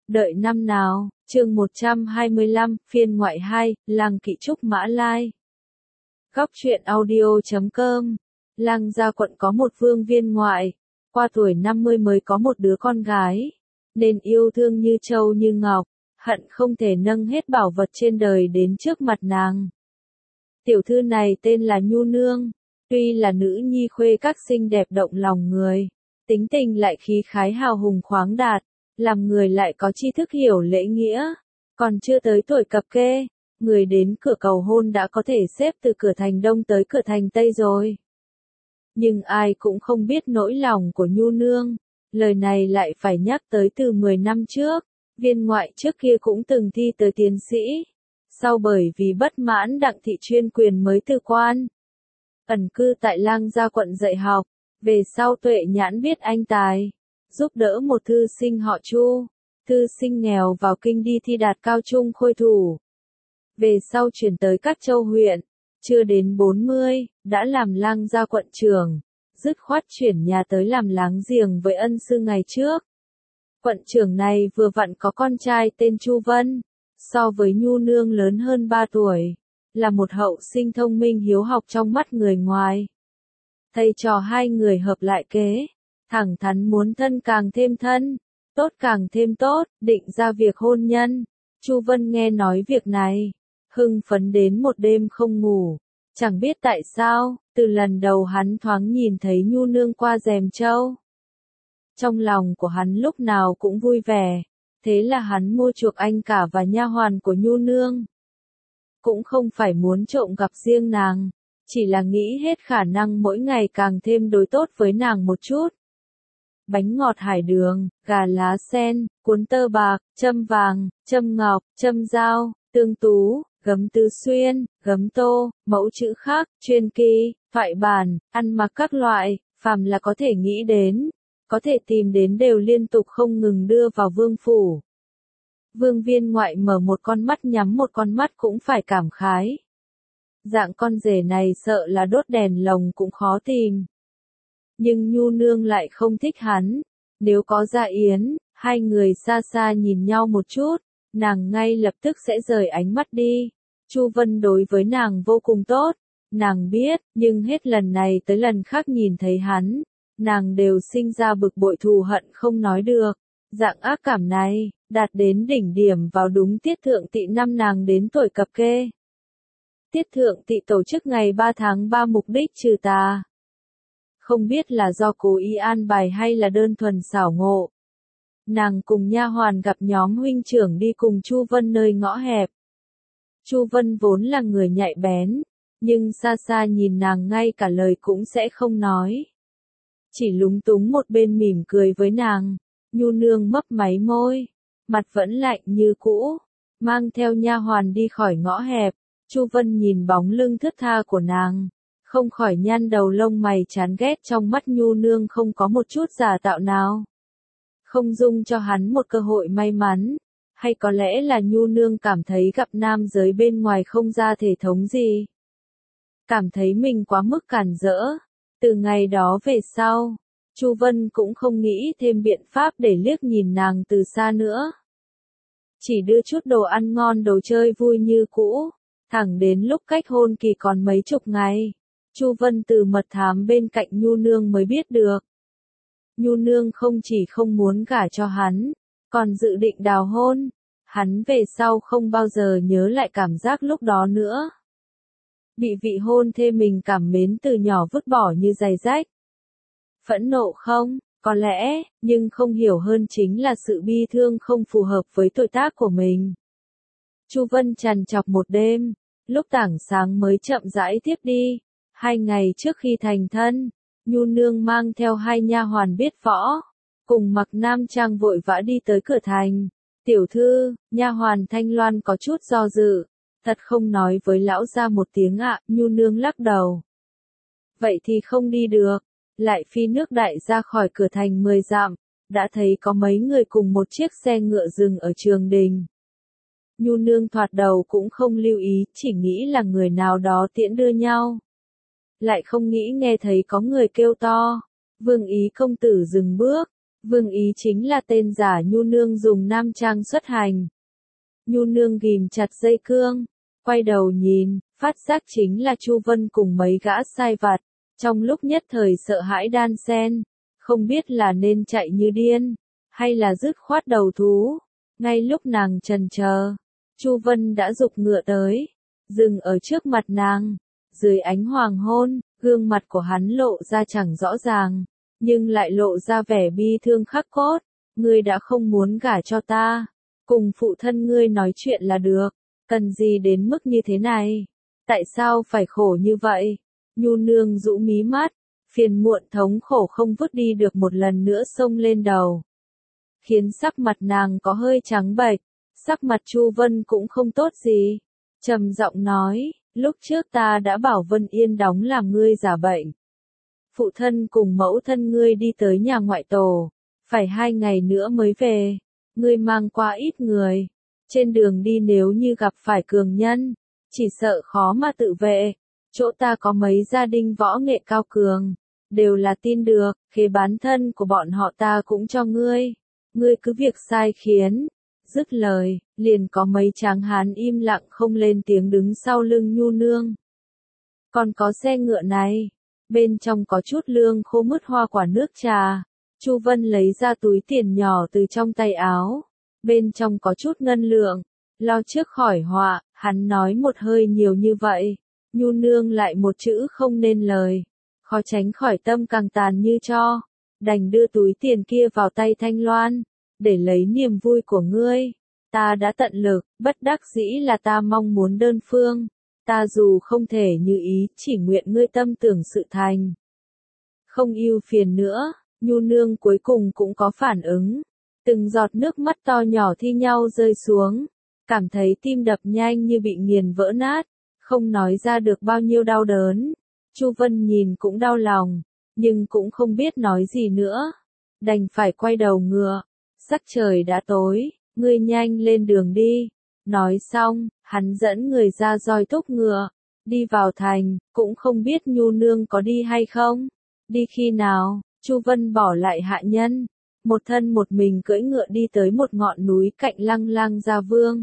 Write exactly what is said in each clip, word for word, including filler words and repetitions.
Đợi năm nào, chương một trăm hai mươi lăm, phiên ngoại hai, Lăng Kỵ Trúc Mã Lai. Góc truyện audio chấm com. Lăng Gia Quận có một vương viên ngoại, qua tuổi năm mươi mới có một đứa con gái, nên yêu thương như châu như ngọc, hận không thể nâng hết bảo vật trên đời đến trước mặt nàng. Tiểu thư này tên là Nhu Nương, tuy là nữ nhi khuê các xinh đẹp động lòng người, tính tình lại khí khái hào hùng khoáng đạt, làm người lại có tri thức hiểu lễ nghĩa, còn chưa tới tuổi cập kê, người đến cửa cầu hôn đã có thể xếp từ cửa thành Đông tới cửa thành Tây rồi. Nhưng ai cũng không biết nỗi lòng của Nhu Nương, lời này lại phải nhắc tới từ mười năm trước, viên ngoại trước kia cũng từng thi tới tiến sĩ, sau bởi vì bất mãn Đặng thị chuyên quyền mới từ quan. Ẩn cư tại Lăng Gia Quận dạy học, về sau tuệ nhãn biết anh tài, giúp đỡ một thư sinh họ Chu, thư sinh nghèo vào kinh đi thi đạt cao trung khôi thủ. Về sau chuyển tới các châu huyện, chưa đến bốn mươi, đã làm Lăng Gia Quận trưởng, dứt khoát chuyển nhà tới làm láng giềng với ân sư ngày trước. Quận trưởng này vừa vặn có con trai tên Chu Vân, so với Nhu Nương lớn hơn ba tuổi, là một hậu sinh thông minh hiếu học trong mắt người ngoài. Thầy trò hai người hợp lại kế, thẳng thắn muốn thân càng thêm thân, tốt càng thêm tốt, định ra việc hôn nhân. Chu Vân nghe nói việc này, hưng phấn đến một đêm không ngủ, chẳng biết tại sao, từ lần đầu hắn thoáng nhìn thấy Nhu Nương qua rèm châu. Trong lòng của hắn lúc nào cũng vui vẻ, thế là hắn mua chuộc anh cả và nha hoàn của Nhu Nương. Cũng không phải muốn trộm gặp riêng nàng, chỉ là nghĩ hết khả năng mỗi ngày càng thêm đối tốt với nàng một chút. Bánh ngọt hải đường, gà lá sen, cuốn tơ bạc, châm vàng, châm ngọc, châm dao, tương tú, gấm tứ xuyên, gấm tô, mẫu chữ khắc, chuyên kỳ, thoại bản, ăn mặc các loại, phàm là có thể nghĩ đến, có thể tìm đến đều liên tục không ngừng đưa vào vương phủ. Vương viên ngoại mở một con mắt nhắm một con mắt cũng phải cảm khái. Dạng con rể này sợ là đốt đèn lồng cũng khó tìm. Nhưng Nhu Nương lại không thích hắn, nếu có gia yến, hai người xa xa nhìn nhau một chút, nàng ngay lập tức sẽ rời ánh mắt đi. Chu Vân đối với nàng vô cùng tốt, nàng biết, nhưng hết lần này tới lần khác nhìn thấy hắn, nàng đều sinh ra bực bội thù hận không nói được. Dạng ác cảm này, đạt đến đỉnh điểm vào đúng tiết thượng tỵ năm nàng đến tuổi cập kê. Tiết thượng tỵ tổ chức ngày ba tháng ba mục đích trừ tà. Không biết là do cố ý an bài hay là đơn thuần xảo ngộ. Nàng cùng nha hoàn gặp nhóm huynh trưởng đi cùng Chu Vân nơi ngõ hẹp. Chu Vân vốn là người nhạy bén, nhưng xa xa nhìn nàng ngay cả lời cũng sẽ không nói. Chỉ lúng túng một bên mỉm cười với nàng. Nhu Nương mấp máy môi, mặt vẫn lạnh như cũ, mang theo nha hoàn đi khỏi ngõ hẹp. Chu Vân nhìn bóng lưng thướt tha của nàng, không khỏi nhăn đầu lông mày chán ghét, trong mắt Nhu Nương không có một chút giả tạo nào. Không dung cho hắn một cơ hội may mắn, hay có lẽ là Nhu Nương cảm thấy gặp nam giới bên ngoài không ra thể thống gì. Cảm thấy mình quá mức cản rỡ, từ ngày đó về sau. Chu Vân cũng không nghĩ thêm biện pháp để liếc nhìn nàng từ xa nữa. Chỉ đưa chút đồ ăn ngon đồ chơi vui như cũ, thẳng đến lúc cách hôn kỳ còn mấy chục ngày. Chu Vân từ mật thám bên cạnh Nhu Nương mới biết được. Nhu Nương không chỉ không muốn gả cho hắn, còn dự định đào hôn. Hắn về sau không bao giờ nhớ lại cảm giác lúc đó nữa. Bị vị hôn thê mình cảm mến từ nhỏ vứt bỏ như giày rách. Phẫn nộ không? Có lẽ, nhưng không hiểu hơn chính là sự bi thương không phù hợp với tuổi tác của mình. Chu Vân trằn trọc một đêm, lúc tảng sáng mới chậm rãi tiếp đi. Hai ngày trước khi thành thân, Nhu Nương mang theo hai nha hoàn biết võ, cùng mặc nam trang vội vã đi tới cửa thành. Tiểu thư, nha hoàn Thanh Loan có chút do dự, thật không nói với lão gia một tiếng ạ. Nhu Nương lắc đầu. Vậy thì không đi được. Lại phi nước đại ra khỏi cửa thành mười dặm, đã thấy có mấy người cùng một chiếc xe ngựa dừng ở trường đình. Nhu Nương thoạt đầu cũng không lưu ý, chỉ nghĩ là người nào đó tiễn đưa nhau. Lại không nghĩ nghe thấy có người kêu to, Vương ý công tử dừng bước, Vương Ý chính là tên giả Nhu Nương dùng nam trang xuất hành. Nhu Nương ghìm chặt dây cương, quay đầu nhìn, phát giác chính là Chu Vân cùng mấy gã sai vặt, trong lúc nhất thời sợ hãi đan sen, không biết là nên chạy như điên, hay là dứt khoát đầu thú. Ngay lúc nàng chần chờ, Chu Vân đã giục ngựa tới, dừng ở trước mặt nàng. Dưới ánh hoàng hôn, gương mặt của hắn lộ ra chẳng rõ ràng, nhưng lại lộ ra vẻ bi thương khắc cốt. Ngươi đã không muốn gả cho ta, cùng phụ thân ngươi nói chuyện là được, cần gì đến mức như thế này? Tại sao phải khổ như vậy? Nhu Nương rũ mí mắt, phiền muộn thống khổ không vứt đi được một lần nữa xông lên đầu, khiến sắc mặt nàng có hơi trắng bệch. Sắc mặt Chu Vân cũng không tốt gì, trầm giọng nói, lúc trước ta đã bảo Vân Yên đóng làm ngươi giả bệnh. Phụ thân cùng mẫu thân ngươi đi tới nhà ngoại tổ, phải hai ngày nữa mới về, ngươi mang qua ít người, trên đường đi nếu như gặp phải cường nhân, chỉ sợ khó mà tự vệ. Chỗ ta có mấy gia đình võ nghệ cao cường, đều là tin được, khế bán thân của bọn họ ta cũng cho ngươi, ngươi cứ việc sai khiến. Dứt lời, liền có mấy tráng hán im lặng không lên tiếng đứng sau lưng Nhu Nương. Còn có xe ngựa này, bên trong có chút lương khô mứt hoa quả nước trà. Chu Vân lấy ra túi tiền nhỏ từ trong tay áo, bên trong có chút ngân lượng, lo trước khỏi họa. Hắn nói một hơi nhiều như vậy, Nhu Nương lại một chữ không nên lời, khó tránh khỏi tâm càng tàn như tro, đành đưa túi tiền kia vào tay Thanh Loan, để lấy niềm vui của ngươi. Ta đã tận lực, bất đắc dĩ là ta mong muốn đơn phương, ta dù không thể như ý, chỉ nguyện ngươi tâm tưởng sự thành. Không ưu phiền nữa. Nhu Nương cuối cùng cũng có phản ứng, từng giọt nước mắt to nhỏ thi nhau rơi xuống, cảm thấy tim đập nhanh như bị nghiền vỡ nát, không nói ra được bao nhiêu đau đớn. Chu Vân nhìn cũng đau lòng, nhưng cũng không biết nói gì nữa, đành phải quay đầu ngựa. Sắc trời đã tối, ngươi nhanh lên đường đi. Nói xong, hắn dẫn người ra roi thúc ngựa, đi vào thành, cũng không biết Nhu Nương có đi hay không. Đi khi nào? Chu Vân bỏ lại hạ nhân, một thân một mình cưỡi ngựa đi tới một ngọn núi cạnh Lăng Lang Gia Vương.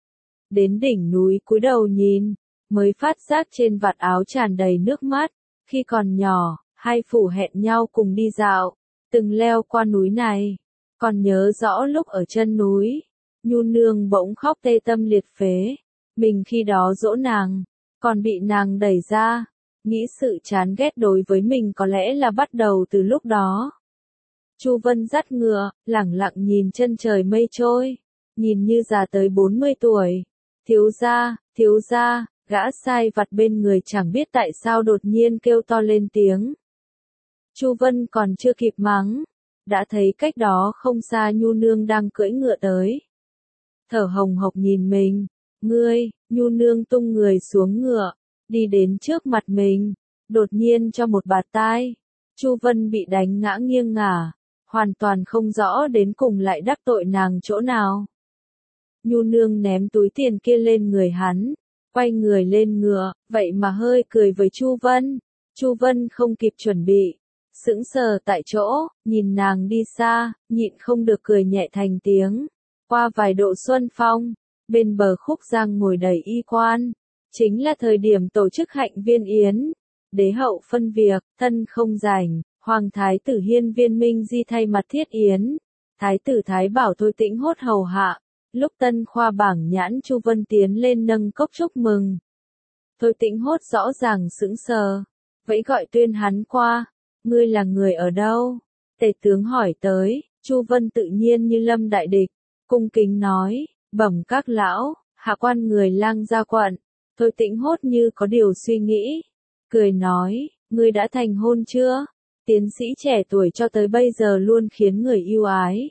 Đến đỉnh núi cúi đầu nhìn, mới phát giác trên vạt áo tràn đầy nước mắt. Khi còn nhỏ, hai phủ hẹn nhau cùng đi dạo, từng leo qua núi này. Còn nhớ rõ lúc ở chân núi, Nhu Nương bỗng khóc tê tâm liệt phế. Mình khi đó dỗ nàng, còn bị nàng đẩy ra. Nghĩ sự chán ghét đối với mình có lẽ là bắt đầu từ lúc đó. Chu Vân dắt ngựa, lẳng lặng nhìn chân trời mây trôi, nhìn như già tới bốn mươi tuổi. Thiếu gia, thiếu gia, gã sai vặt bên người chẳng biết tại sao đột nhiên kêu to lên tiếng. Chu Vân còn chưa kịp mắng, đã thấy cách đó không xa Nhu Nương đang cưỡi ngựa tới. Thở hồng hộc nhìn mình, ngươi. Nhu Nương tung người xuống ngựa, đi đến trước mặt mình, đột nhiên cho một bạt tai. Chu Vân bị đánh ngã nghiêng ngả, hoàn toàn không rõ đến cùng lại đắc tội nàng chỗ nào. Nhu Nương ném túi tiền kia lên người hắn, quay người lên ngựa, vậy mà hơi cười với Chu Vân. Chu Vân không kịp chuẩn bị, sững sờ tại chỗ, nhìn nàng đi xa, nhịn không được cười nhẹ thành tiếng. Qua vài độ xuân phong, bên bờ khúc giang ngồi đầy y quan, chính là thời điểm tổ chức hạnh viên yến. Đế hậu phân việc, thân không rảnh, hoàng thái tử Hiên Viên Minh Di thay mặt thiết yến. Thái tử Thái Bảo Thôi Tĩnh Hốt hầu hạ. Lúc tân khoa bảng nhãn Chu Vân tiến lên nâng cốc chúc mừng. Thôi Tĩnh Hốt rõ ràng sững sờ, vẫy gọi Tuyên hắn qua. Ngươi là người ở đâu? Tể tướng hỏi tới. Chu Vân tự nhiên như lâm đại địch, cung kính nói, bẩm các lão, hạ quan người Lang Gia quận. Thôi Tĩnh Hốt như có điều suy nghĩ, cười nói, ngươi đã thành hôn chưa? Tiến sĩ trẻ tuổi cho tới bây giờ luôn khiến người yêu ái.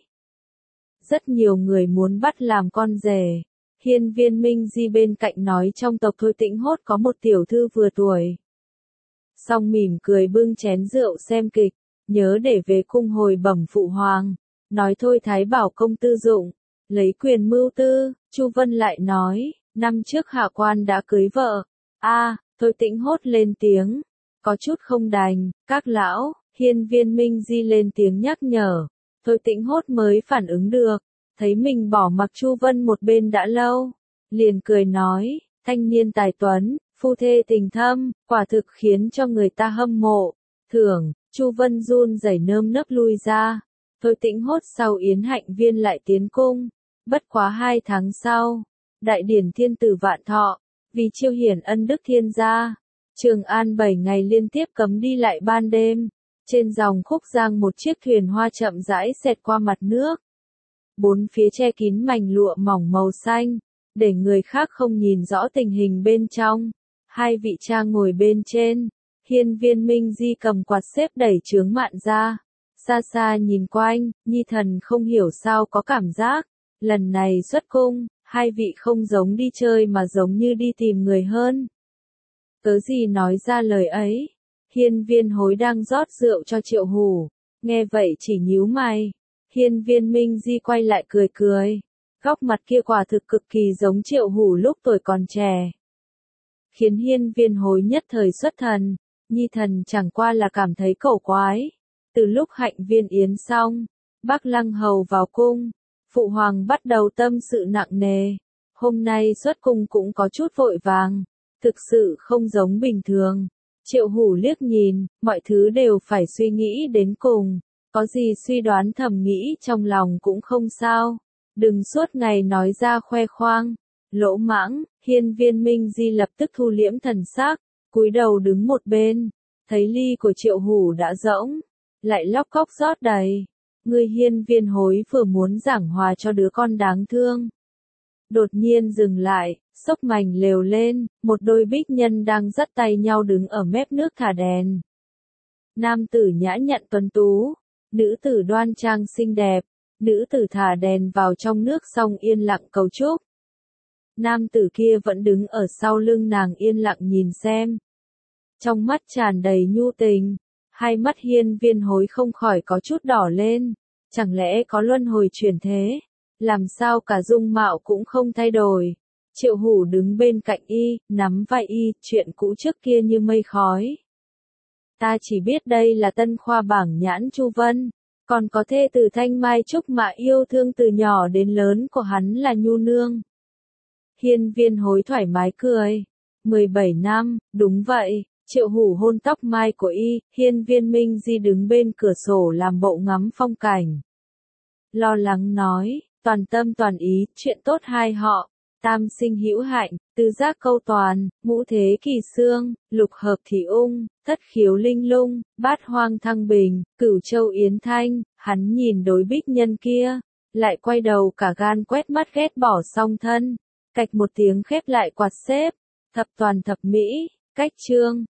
Rất nhiều người muốn bắt làm con rể. Hiên Viên Minh Di bên cạnh nói trong tộc Thôi Tĩnh Hốt có một tiểu thư vừa tuổi. Song mỉm cười bưng chén rượu xem kịch, nhớ để về cung hồi bẩm phụ hoàng, nói thôi Thái Bảo công tư dụng, lấy quyền mưu tư. Chu Vân lại nói, năm trước hạ quan đã cưới vợ. A, Thôi Tĩnh Hốt lên tiếng, có chút không đành. Các lão. Hiên Viên Minh Di lên tiếng nhắc nhở, Thôi Tĩnh Hốt mới phản ứng được, thấy mình bỏ mặc Chu Vân một bên đã lâu, liền cười nói, thanh niên tài tuấn, phu thê tình thâm, quả thực khiến cho người ta hâm mộ. Thưởng, Chu Vân run rẩy nơm nớp lui ra. Thôi Tĩnh Hốt sau yến hạnh viên lại tiến cung, bất quá hai tháng sau, đại điển thiên tử vạn thọ, vì chiêu hiển ân đức thiên gia, Trường An bảy ngày liên tiếp cấm đi lại ban đêm. Trên dòng Khúc Giang một chiếc thuyền hoa chậm rãi xẹt qua mặt nước. Bốn phía che kín mảnh lụa mỏng màu xanh, để người khác không nhìn rõ tình hình bên trong. Hai vị cha ngồi bên trên, Hiên Viên Minh Di cầm quạt xếp đẩy chướng mạn ra. Xa xa nhìn quanh, Nhi Thần không hiểu sao có cảm giác, lần này xuất cung, hai vị không giống đi chơi mà giống như đi tìm người hơn. Cớ gì nói ra lời ấy? Hiên Viên Hối đang rót rượu cho Triệu Hủ, nghe vậy chỉ nhíu mày. Hiên Viên Minh Di quay lại cười cười, góc mặt kia quả thực cực kỳ giống Triệu Hủ lúc tuổi còn trẻ. Khiến Hiên Viên Hối nhất thời xuất thần, Nhi Thần chẳng qua là cảm thấy cổ quái. Từ lúc hạnh viên yến xong, Bắc Lăng Hầu vào cung, Phụ Hoàng bắt đầu tâm sự nặng nề. Hôm nay xuất cung cũng có chút vội vàng, thực sự không giống bình thường. Triệu Hủ liếc nhìn, mọi thứ đều phải suy nghĩ đến cùng, có gì suy đoán thầm nghĩ trong lòng cũng không sao, đừng suốt ngày nói ra khoe khoang. Lỗ mãng, Hiên Viên Minh Di lập tức thu liễm thần sắc, cúi đầu đứng một bên, thấy ly của Triệu Hủ đã rỗng, lại lóc cóc rót đầy. Người Hiên Viên Hối vừa muốn giảng hòa cho đứa con đáng thương, đột nhiên dừng lại, xốc mảnh lều lên, một đôi bích nhân đang dắt tay nhau đứng ở mép nước thả đèn. Nam tử nhã nhặn tuấn tú, nữ tử đoan trang xinh đẹp, nữ tử thả đèn vào trong nước xong yên lặng cầu chúc. Nam tử kia vẫn đứng ở sau lưng nàng yên lặng nhìn xem. Trong mắt tràn đầy nhu tình, hai mắt Hiên Viên Hối không khỏi có chút đỏ lên, chẳng lẽ có luân hồi chuyển thế, làm sao cả dung mạo cũng không thay đổi. Triệu Hủ đứng bên cạnh y, nắm vai y, chuyện cũ trước kia như mây khói. Ta chỉ biết đây là tân khoa bảng nhãn Chu Vân, còn có thê tử Thanh Mai Trúc Mạ yêu thương từ nhỏ đến lớn của hắn là Nhu Nương. Hiên Viên Hối thoải mái cười. mười bảy năm, đúng vậy. Triệu Hủ hôn tóc mai của y, Hiên Viên Minh Di đứng bên cửa sổ làm bộ ngắm phong cảnh. Lo lắng nói, toàn tâm toàn ý, chuyện tốt hai họ. Tam sinh hữu hạnh, tứ giác câu toàn, ngũ thế kỳ xương, lục hợp thì ung, thất khiếu linh lung, bát hoang thăng bình, cửu châu yến thanh. Hắn nhìn đối bích nhân kia, lại quay đầu cả gan quét mắt ghét bỏ song thân, cạch một tiếng khép lại quạt xếp. Thập toàn thập mỹ, cách chương.